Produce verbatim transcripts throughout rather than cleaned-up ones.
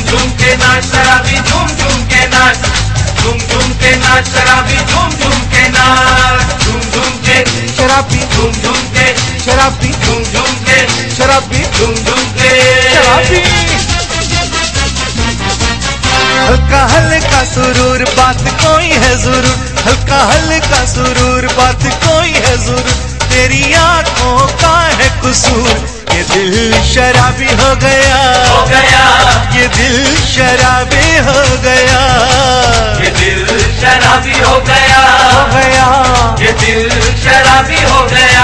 झूम के नाच शराबी झूम झूम के नाच, झूम झूम के नाच शराबी झूम झूम के नाच, झूम झूम के शराबी झूम झूम के शराबी झूम झूम के शराबी झूम झूम के शराबी। हल्का हल्का सुरूर बात कोई है जरूर, हल्का हल्का सुरूर बात कोई है जरूर, तेरी आंखों का है कसूर, ये दिल शराबी हो गया हो गया, ये दिल शराबी हो गया, ये दिल शराबी हो गया हो गया, ये दिल शराबी हो गया।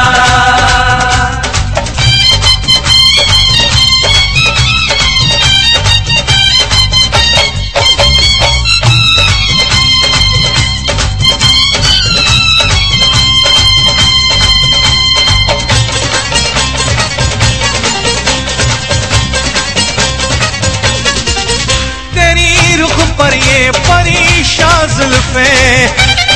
पर ये परेशान जुल्फें,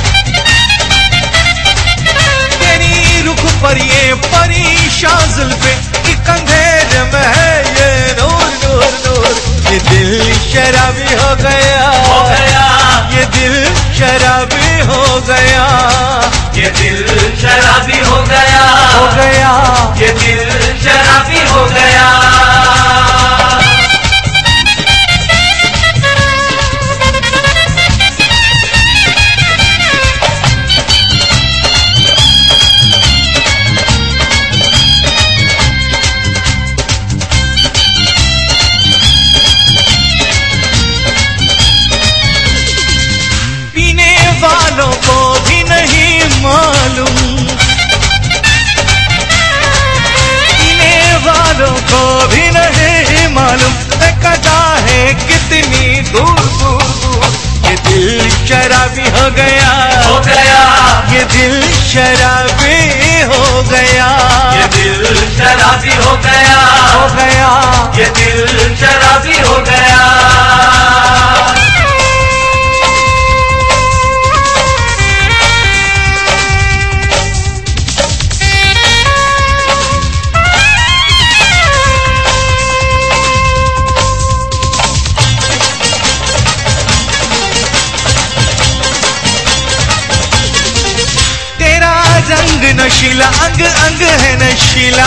तेरी रुख पर ये परेशान जुल्फें, एक अंधेरे में है ये नूर नूर नूर, ये दिल शराबी हो गया हो गया, ये दिल शराबी हो गया, ये दिल शराबी हो गया हो गया, ये दिल शराबी हो गया। वालों को भी नहीं मालूम, पीने वालों को भी नहीं मालूम, कदा है कितनी दूर दूर दूर, ये दिल शराबी हो गया हो गया, ये दिल शराबी हो गया, ये दिल शराबी हो गया हो गया, ये दिल शराबी हो गया। रंग नशीला अंग अंग है नशीला,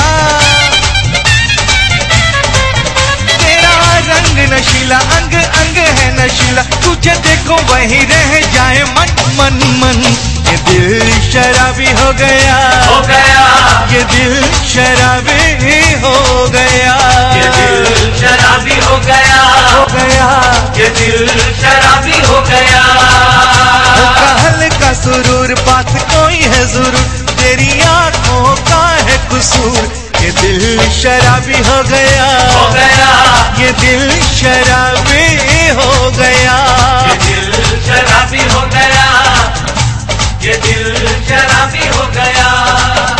तेरा रंग नशीला अंग अंग है नशीला, तुझे देखो वही रह जाए मन मन मन, ये दिल शराबी हो गया हो गया, ये दिल शराबी हो गया, ये दिल शराबी हो गया हो गया, ये दिल शराबी हो गया। हल्का हल्का सुरूर बात कोई है जरूर, तेरी आंखों का है कसूर, ये दिल शराबी हो गया हो गया, ये दिल शराबी हो गया, ये दिल शराबी हो गया, ये दिल शराबी हो गया।